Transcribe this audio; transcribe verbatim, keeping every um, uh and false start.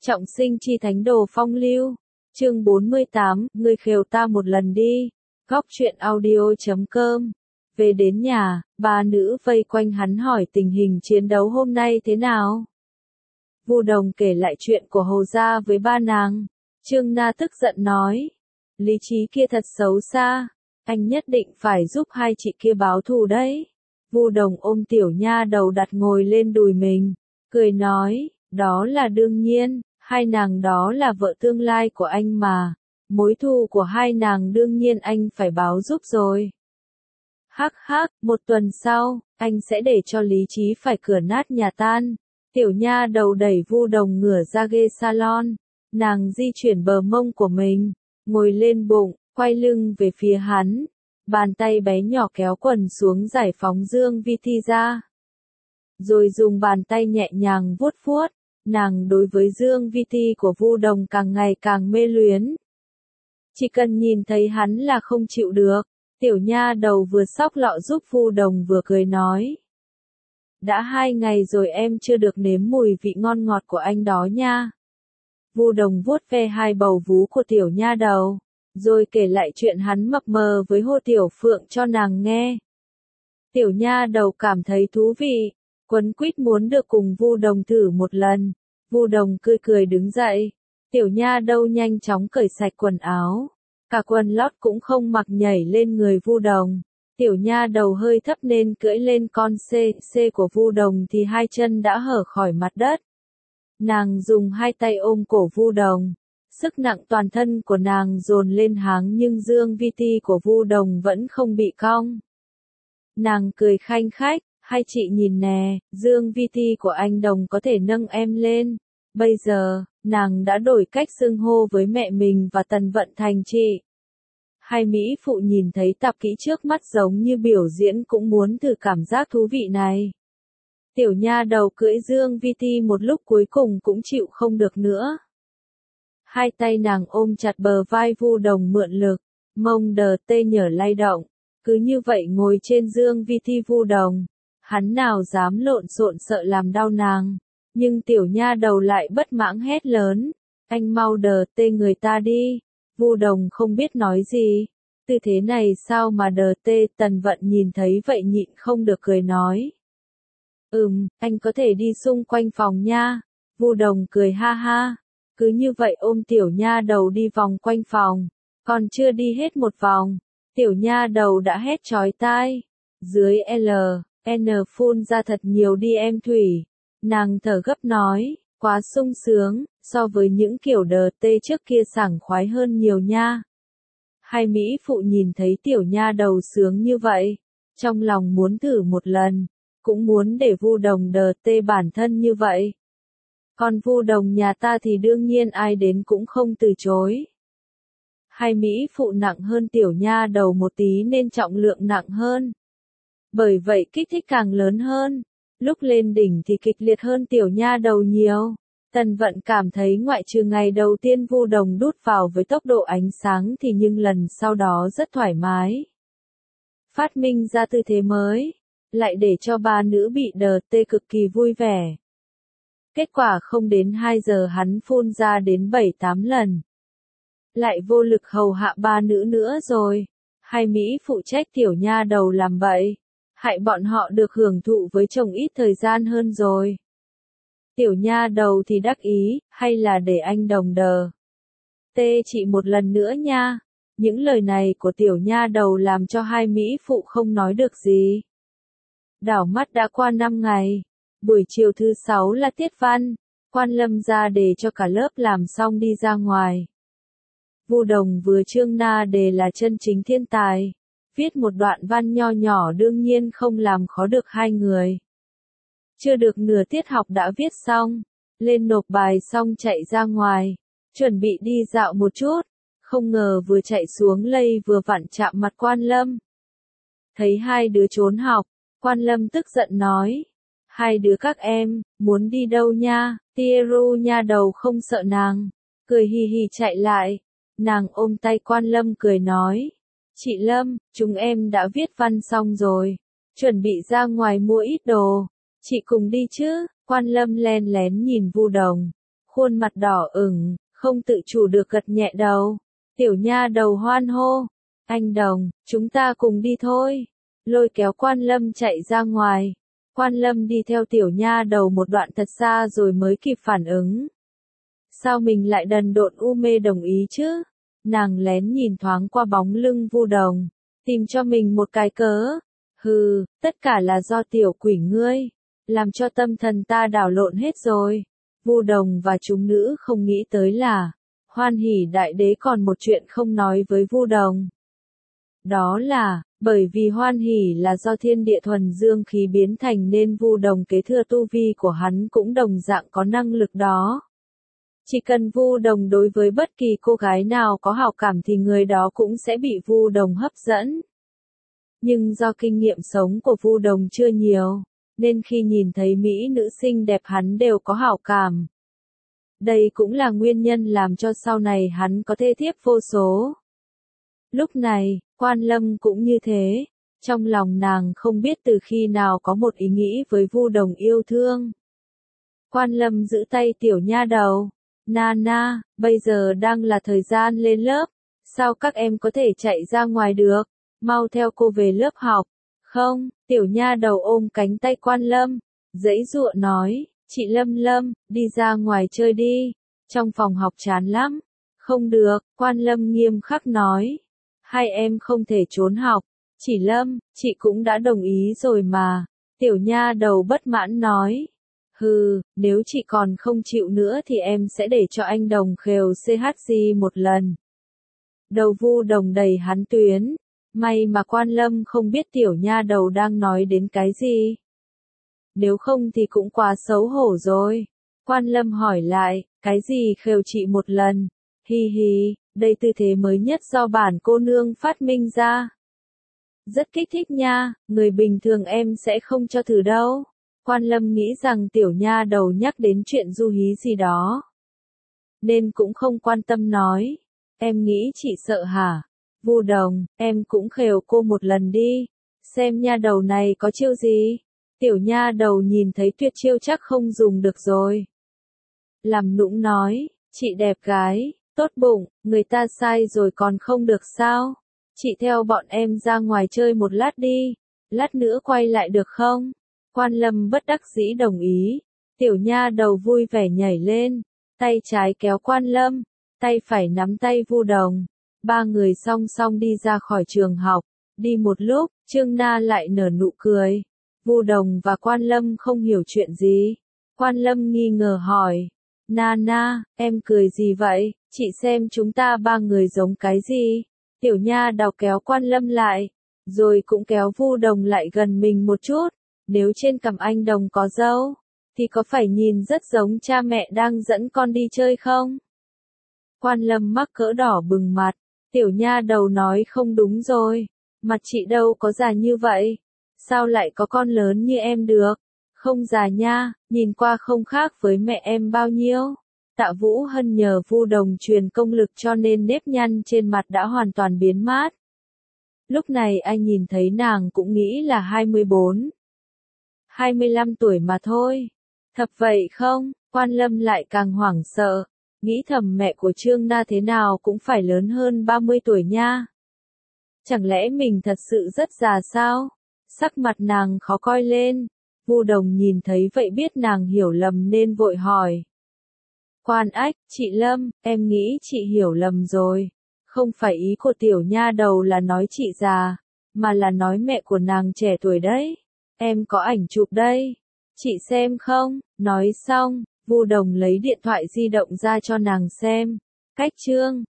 Trọng sinh chi thánh đồ phong lưu. Chương bốn mươi tám, ngươi khều ta một lần đi. Góc truyện audio chấm com. Về đến nhà, ba nữ vây quanh hắn hỏi tình hình chiến đấu hôm nay thế nào. Vu Đồng kể lại chuyện của Hồ gia với ba nàng. Trương Na tức giận nói, lý trí kia thật xấu xa, anh nhất định phải giúp hai chị kia báo thù đấy. Vu Đồng ôm tiểu nha đầu đặt ngồi lên đùi mình, cười nói, đó là đương nhiên, hai nàng đó là vợ tương lai của anh mà, mối thù của hai nàng đương nhiên anh phải báo giúp rồi. Hắc hắc, một tuần sau, anh sẽ để cho lý trí phải cửa nát nhà tan. Tiểu nha đầu đẩy Vu Đồng ngửa ra ghế salon, nàng di chuyển bờ mông của mình, ngồi lên bụng, quay lưng về phía hắn, bàn tay bé nhỏ kéo quần xuống giải phóng Dương Vi Thi ra. Rồi dùng bàn tay nhẹ nhàng vuốt vuốt, nàng đối với Dương Vi Thi của Vu Đồng càng ngày càng mê luyến. Chỉ cần nhìn thấy hắn là không chịu được, tiểu nha đầu vừa xóc lọ giúp Vu Đồng vừa cười nói. Đã hai ngày rồi em chưa được nếm mùi vị ngon ngọt của anh đó nha. Vu Đồng vuốt ve hai bầu vú của tiểu nha đầu, rồi kể lại chuyện hắn mập mờ với Hồ Tiểu Phượng cho nàng nghe. Tiểu nha đầu cảm thấy thú vị, quấn quýt muốn được cùng Vu Đồng thử một lần. Vu Đồng cười cười đứng dậy, tiểu nha đầu nhanh chóng cởi sạch quần áo, cả quần lót cũng không mặc nhảy lên người Vu Đồng. Tiểu nha đầu hơi thấp nên cưỡi lên con xê xê của Vu Đồng thì hai chân đã hở khỏi mặt đất. Nàng dùng hai tay ôm cổ Vu Đồng, sức nặng toàn thân của nàng dồn lên háng nhưng Dương Vi Ti của Vu Đồng vẫn không bị cong. Nàng cười khanh khách, hai chị nhìn nè, Dương Vi Ti của anh Đồng có thể nâng em lên. Bây giờ, nàng đã đổi cách xưng hô với mẹ mình và Tần Vận thành chị. Hai mỹ phụ nhìn thấy tạp kỹ trước mắt giống như biểu diễn cũng muốn thử cảm giác thú vị này. Tiểu nha đầu cưỡi Dương Vi Ti một lúc cuối cùng cũng chịu không được nữa. Hai tay nàng ôm chặt bờ vai Vu Đồng mượn lực, mông đờ tê nhở lay động, cứ như vậy ngồi trên Dương Vi Ti Vu Đồng. Hắn nào dám lộn xộn sợ làm đau nàng, nhưng tiểu nha đầu lại bất mãn hét lớn, anh mau đờ tê người ta đi. Vu Đồng không biết nói gì, tư thế này sao mà đờ tê. Tần Vận nhìn thấy vậy nhịn không được cười nói. Ừm, anh có thể đi xung quanh phòng nha. Vu Đồng cười ha ha, cứ như vậy ôm tiểu nha đầu đi vòng quanh phòng, còn chưa đi hết một vòng, tiểu nha đầu đã hét chói tai. Dưới L, N phun ra thật nhiều đi em Thủy. Nàng thở gấp nói, quá sung sướng, so với những kiểu đờ tê trước kia sảng khoái hơn nhiều nha. Hai mỹ phụ nhìn thấy tiểu nha đầu sướng như vậy, trong lòng muốn thử một lần, cũng muốn để Vu Đồng đờ tê bản thân như vậy. Còn Vu Đồng nhà ta thì đương nhiên ai đến cũng không từ chối. Hai mỹ phụ nặng hơn tiểu nha đầu một tí nên trọng lượng nặng hơn. Bởi vậy kích thích càng lớn hơn. Lúc lên đỉnh thì kịch liệt hơn tiểu nha đầu nhiều. Tần Vận cảm thấy ngoại trừ ngày đầu tiên Vu Đồng đút vào với tốc độ ánh sáng thì nhưng lần sau đó rất thoải mái. Phát minh ra tư thế mới, lại để cho ba nữ bị đờ tê cực kỳ vui vẻ. Kết quả không đến hai giờ hắn phun ra đến bảy tám lần. Lại vô lực hầu hạ ba nữ nữa rồi. Hai mỹ phụ trách tiểu nha đầu làm vậy, hại bọn họ được hưởng thụ với chồng ít thời gian hơn rồi. Tiểu nha đầu thì đắc ý, hay là để anh Đồng đờ tê chị một lần nữa nha. Những lời này của tiểu nha đầu làm cho hai mỹ phụ không nói được gì. Đảo mắt đã qua năm ngày. Buổi chiều thứ sáu là tiết văn, Quan Lâm ra đề cho cả lớp làm xong đi ra ngoài. Vu Đồng vừa Trương Na đề là chân chính thiên tài, viết một đoạn văn nho nhỏ đương nhiên không làm khó được hai người. Chưa được nửa tiết học đã viết xong, lên nộp bài xong chạy ra ngoài, chuẩn bị đi dạo một chút, không ngờ vừa chạy xuống lây vừa vặn chạm mặt Quan Lâm. Thấy hai đứa trốn học, Quan Lâm tức giận nói, hai đứa các em, muốn đi đâu nha? Tieru nha đầu không sợ nàng, cười hì hì chạy lại, nàng ôm tay Quan Lâm cười nói, chị Lâm, chúng em đã viết văn xong rồi, chuẩn bị ra ngoài mua ít đồ, chị cùng đi chứ? Quan Lâm len lén nhìn Vu Đồng, khuôn mặt đỏ ửng, không tự chủ được gật nhẹ đầu. Tiểu nha đầu hoan hô, anh Đồng, chúng ta cùng đi thôi. Lôi kéo Quan Lâm chạy ra ngoài. Quan Lâm đi theo tiểu nha đầu một đoạn thật xa rồi mới kịp phản ứng. Sao mình lại đần độn u mê đồng ý chứ? Nàng lén nhìn thoáng qua bóng lưng Vu Đồng, tìm cho mình một cái cớ. Hừ, tất cả là do tiểu quỷ ngươi, làm cho tâm thần ta đảo lộn hết rồi. Vu Đồng và chúng nữ không nghĩ tới là, Hoan Hỷ Đại Đế còn một chuyện không nói với Vu Đồng. Đó là, bởi vì Hoan Hỷ là do thiên địa thuần dương khí biến thành nên Vu Đồng kế thừa tu vi của hắn cũng đồng dạng có năng lực đó. Chỉ cần Vu Đồng đối với bất kỳ cô gái nào có hảo cảm thì người đó cũng sẽ bị Vu Đồng hấp dẫn. Nhưng do kinh nghiệm sống của Vu Đồng chưa nhiều, nên khi nhìn thấy mỹ nữ xinh đẹp hắn đều có hảo cảm. Đây cũng là nguyên nhân làm cho sau này hắn có thê thiếp vô số. Lúc này, Quan Lâm cũng như thế, trong lòng nàng không biết từ khi nào có một ý nghĩ với Vu Đồng yêu thương. Quan Lâm giữ tay tiểu nha đầu, Na Na, bây giờ đang là thời gian lên lớp, sao các em có thể chạy ra ngoài được, mau theo cô về lớp học. Không, tiểu nha đầu ôm cánh tay Quan Lâm, giãy giụa nói, chị Lâm Lâm, đi ra ngoài chơi đi, trong phòng học chán lắm. Không được, Quan Lâm nghiêm khắc nói, hai em không thể trốn học. Chỉ Lâm, chị cũng đã đồng ý rồi mà. Tiểu nha đầu bất mãn nói, hừ, nếu chị còn không chịu nữa thì em sẽ để cho anh Đồng khều xê hát giê một lần. Đầu Vu Đồng đầy hắn tuyến, may mà Quan Lâm không biết tiểu nha đầu đang nói đến cái gì. Nếu không thì cũng quá xấu hổ rồi. Quan Lâm hỏi lại, cái gì khều chị một lần? Hi hi, đây tư thế mới nhất do bản cô nương phát minh ra. Rất kích thích nha, người bình thường em sẽ không cho thử đâu. Quan Lâm nghĩ rằng tiểu nha đầu nhắc đến chuyện du hí gì đó, nên cũng không quan tâm nói, em nghĩ chị sợ hả? Vu Đồng, em cũng khều cô một lần đi, xem nha đầu này có chiêu gì. Tiểu nha đầu nhìn thấy tuyệt chiêu chắc không dùng được rồi. Làm nũng nói, chị đẹp gái, tốt bụng, người ta sai rồi còn không được sao? Chị theo bọn em ra ngoài chơi một lát đi, lát nữa quay lại được không? Quan Lâm bất đắc dĩ đồng ý. Tiểu nha đầu vui vẻ nhảy lên, tay trái kéo Quan Lâm, tay phải nắm tay Vu Đồng. Ba người song song đi ra khỏi trường học. Đi một lúc, Trương Na lại nở nụ cười. Vu Đồng và Quan Lâm không hiểu chuyện gì. Quan Lâm nghi ngờ hỏi, Na Na, em cười gì vậy? Chị xem chúng ta ba người giống cái gì? Tiểu nha đầu kéo Quan Lâm lại, rồi cũng kéo Vu Đồng lại gần mình một chút. Nếu trên cằm anh Đồng có râu, thì có phải nhìn rất giống cha mẹ đang dẫn con đi chơi không? Quan Lâm mắc cỡ đỏ bừng mặt, tiểu nha đầu nói không đúng rồi, mặt chị đâu có già như vậy, sao lại có con lớn như em được? Không già nha, nhìn qua không khác với mẹ em bao nhiêu. Tạ Vũ Hân nhờ Vu Đồng truyền công lực cho nên nếp nhăn trên mặt đã hoàn toàn biến mất. Lúc này anh nhìn thấy nàng cũng nghĩ là hai mươi bốn, hai mươi lăm tuổi mà thôi. Thật vậy không? Quan Lâm lại càng hoảng sợ, nghĩ thầm mẹ của Trương Na thế nào cũng phải lớn hơn ba mươi tuổi nha. Chẳng lẽ mình thật sự rất già sao? Sắc mặt nàng khó coi lên. Vu Đồng nhìn thấy vậy biết nàng hiểu lầm nên vội hỏi. Quan Ách, chị Lâm, em nghĩ chị hiểu lầm rồi. Không phải ý của tiểu nha đầu là nói chị già, mà là nói mẹ của nàng trẻ tuổi đấy. Em có ảnh chụp đây. Chị xem không? Nói xong, Vu Đồng lấy điện thoại di động ra cho nàng xem. Cách chương